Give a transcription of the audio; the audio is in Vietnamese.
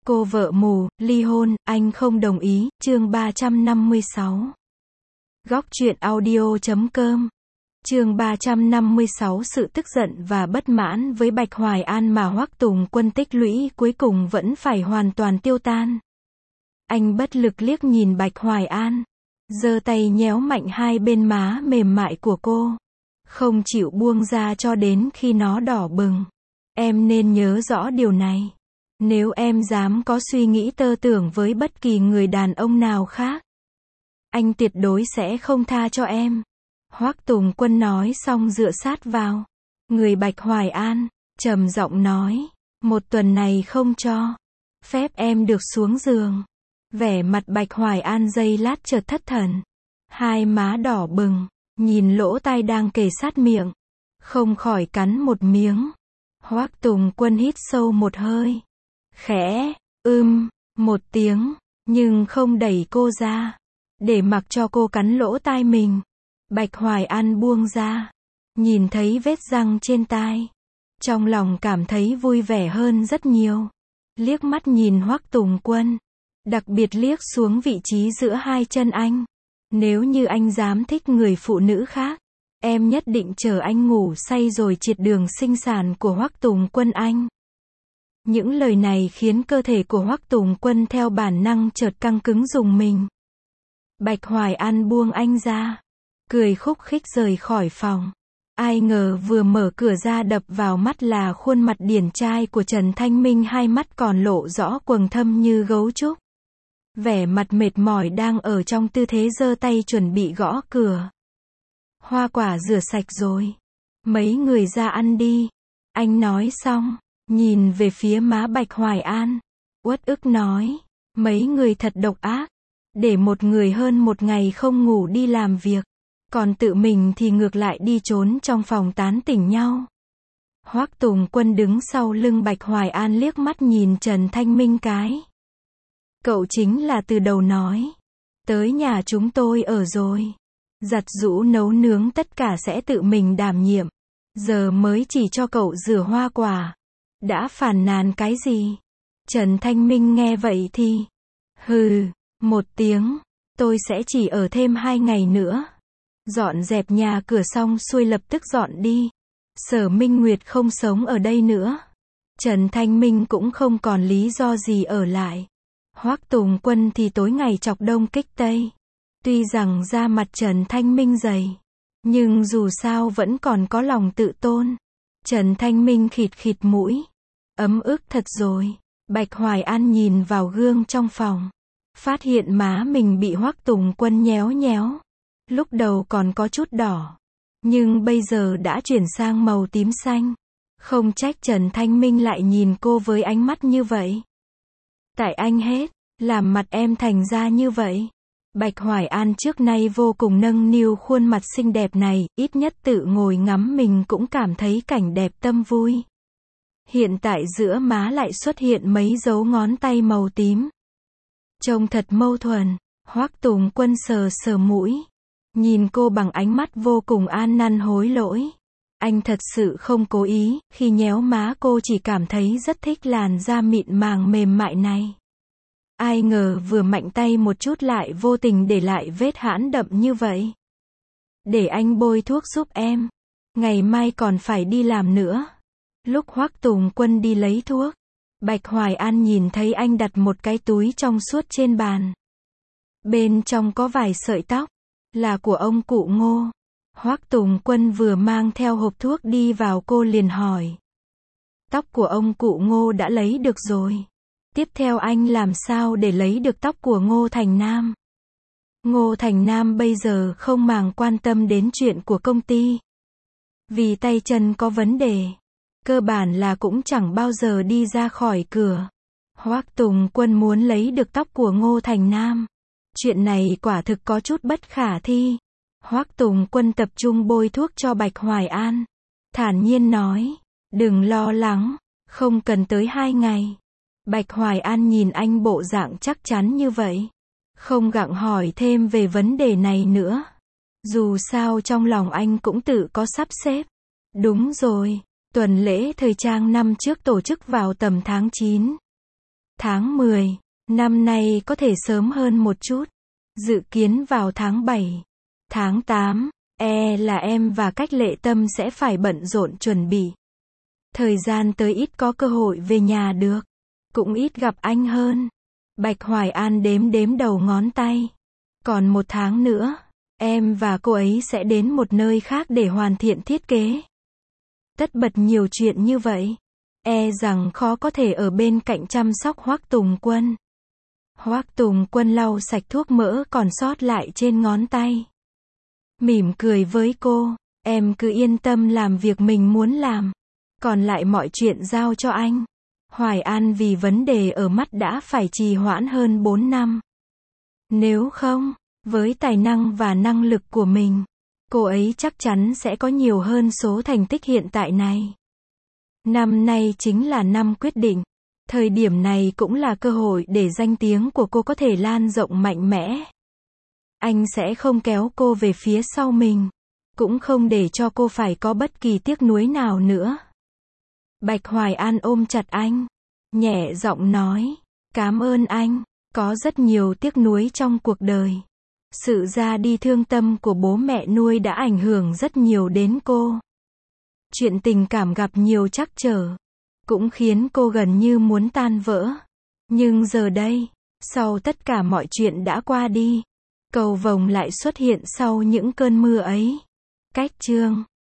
Cô vợ mù, ly hôn, anh không đồng ý, chương 356. Góc truyện audio.com. Chương 356. Sự tức giận và bất mãn với Bạch Hoài An mà Hoắc Tùng Quân tích lũy cuối cùng vẫn phải hoàn toàn tiêu tan. Anh bất lực liếc nhìn Bạch Hoài An, giơ tay nhéo mạnh hai bên má mềm mại của cô, không chịu buông ra cho đến khi nó đỏ bừng. Em nên nhớ rõ điều này. Nếu em dám có suy nghĩ tơ tưởng với bất kỳ người đàn ông nào khác, anh tuyệt đối sẽ không tha cho em. Hoắc Tùng Quân nói xong dựa sát vào người Bạch Hoài An, trầm giọng nói, một tuần này không cho phép em được xuống giường. Vẻ mặt Bạch Hoài An giây lát chợt thất thần, hai má đỏ bừng, nhìn lỗ tai đang kề sát miệng, không khỏi cắn một miếng. Hoắc Tùng Quân hít sâu một hơi, khẽ, một tiếng, nhưng không đẩy cô ra, để mặc cho cô cắn lỗ tai mình. Bạch Hoài An buông ra, nhìn thấy vết răng trên tai, trong lòng cảm thấy vui vẻ hơn rất nhiều. Liếc mắt nhìn Hoắc Tùng Quân, đặc biệt liếc xuống vị trí giữa hai chân anh. Nếu như anh dám thích người phụ nữ khác, em nhất định chờ anh ngủ say rồi triệt đường sinh sản của Hoắc Tùng Quân anh. Những lời này khiến cơ thể của Hoắc Tùng Quân theo bản năng chợt căng cứng rùng mình. Bạch Hoài An buông anh ra, cười khúc khích rời khỏi phòng. Ai ngờ vừa mở cửa ra đập vào mắt là khuôn mặt điển trai của Trần Thanh Minh, hai mắt còn lộ rõ quầng thâm như gấu trúc. Vẻ mặt mệt mỏi đang ở trong tư thế giơ tay chuẩn bị gõ cửa. Hoa quả rửa sạch rồi, mấy người ra ăn đi. Anh nói xong, nhìn về phía má Bạch Hoài An, uất ức nói, mấy người thật độc ác, để một người hơn một ngày không ngủ đi làm việc, còn tự mình thì ngược lại đi trốn trong phòng tán tỉnh nhau. Hoắc Tùng Quân đứng sau lưng Bạch Hoài An liếc mắt nhìn Trần Thanh Minh cái. Cậu chính là từ đầu nói, tới nhà chúng tôi ở rồi, giặt giũ nấu nướng tất cả sẽ tự mình đảm nhiệm, giờ mới chỉ cho cậu rửa hoa quả, đã phàn nàn cái gì? Trần Thanh Minh nghe vậy thì hừ một tiếng, tôi sẽ chỉ ở thêm 2 ngày nữa. Dọn dẹp nhà cửa xong xuôi lập tức dọn đi. Sở Minh Nguyệt không sống ở đây nữa, Trần Thanh Minh cũng không còn lý do gì ở lại. Hoắc Tùng Quân thì tối ngày chọc đông kích tây. Tuy rằng da mặt Trần Thanh Minh dày, nhưng dù sao vẫn còn có lòng tự tôn. Trần Thanh Minh khịt khịt mũi, ấm ức thật rồi. Bạch Hoài An nhìn vào gương trong phòng, phát hiện má mình bị Hoắc Tùng Quân nhéo nhéo. Lúc đầu còn có chút đỏ, nhưng bây giờ đã chuyển sang màu tím xanh. Không trách Trần Thanh Minh lại nhìn cô với ánh mắt như vậy. Tại anh hết, làm mặt em thành ra như vậy. Bạch Hoài An trước nay vô cùng nâng niu khuôn mặt xinh đẹp này, ít nhất tự ngồi ngắm mình cũng cảm thấy cảnh đẹp tâm vui. Hiện tại giữa má lại xuất hiện mấy dấu ngón tay màu tím. Trông thật mâu thuẫn. Hoắc Tùng Quân sờ sờ mũi, nhìn cô bằng ánh mắt vô cùng ăn năn hối lỗi. Anh thật sự không cố ý, khi nhéo má cô chỉ cảm thấy rất thích làn da mịn màng mềm mại này. Ai ngờ vừa mạnh tay một chút lại vô tình để lại vết hãn đậm như vậy. Để anh bôi thuốc giúp em, ngày mai còn phải đi làm nữa. Lúc Hoắc Tùng Quân đi lấy thuốc, Bạch Hoài An nhìn thấy anh đặt một cái túi trong suốt trên bàn. Bên trong có vài sợi tóc, là của ông cụ Ngô. Hoắc Tùng Quân vừa mang theo hộp thuốc đi vào cô liền hỏi. Tóc của ông cụ Ngô đã lấy được rồi. Tiếp theo anh làm sao để lấy được tóc của Ngô Thành Nam? Ngô Thành Nam bây giờ không màng quan tâm đến chuyện của công ty. Vì tay chân có vấn đề, cơ bản là cũng chẳng bao giờ đi ra khỏi cửa. Hoắc Tùng Quân muốn lấy được tóc của Ngô Thành Nam. Chuyện này quả thực có chút bất khả thi. Hoắc Tùng Quân tập trung bôi thuốc cho Bạch Hoài An, thản nhiên nói, đừng lo lắng, không cần tới 2 ngày. Bạch Hoài An nhìn anh bộ dạng chắc chắn như vậy, không gặng hỏi thêm về vấn đề này nữa. Dù sao trong lòng anh cũng tự có sắp xếp. Đúng rồi, tuần lễ thời trang năm trước tổ chức vào tầm tháng 9. Tháng 10. Năm nay có thể sớm hơn một chút. Dự kiến vào tháng 7. Tháng 8. Là em và Cách Lệ Tâm sẽ phải bận rộn chuẩn bị. Thời gian tới ít có cơ hội về nhà được. Cũng ít gặp anh hơn. Bạch Hoài An đếm đếm đầu ngón tay. Còn một tháng nữa, em và cô ấy sẽ đến một nơi khác để hoàn thiện thiết kế. Tất bật nhiều chuyện như vậy. Rằng khó có thể ở bên cạnh chăm sóc Hoắc Tùng Quân. Hoắc Tùng Quân lau sạch thuốc mỡ còn sót lại trên ngón tay. Mỉm cười với cô, em cứ yên tâm làm việc mình muốn làm. Còn lại mọi chuyện giao cho anh. Hoài An vì vấn đề ở mắt đã phải trì hoãn hơn 4 năm. Nếu không, với tài năng và năng lực của mình, cô ấy chắc chắn sẽ có nhiều hơn số thành tích hiện tại này. Năm nay chính là năm quyết định. Thời điểm này cũng là cơ hội để danh tiếng của cô có thể lan rộng mạnh mẽ. Anh sẽ không kéo cô về phía sau mình. Cũng không để cho cô phải có bất kỳ tiếc nuối nào nữa. Bạch Hoài An ôm chặt anh. Nhẹ giọng nói. Cảm ơn anh. Có rất nhiều tiếc nuối trong cuộc đời. Sự ra đi thương tâm của bố mẹ nuôi đã ảnh hưởng rất nhiều đến cô. Chuyện tình cảm gặp nhiều trắc trở. Cũng khiến cô gần như muốn tan vỡ. Nhưng giờ đây, sau tất cả mọi chuyện đã qua đi, cầu vồng lại xuất hiện sau những cơn mưa ấy. Cách chương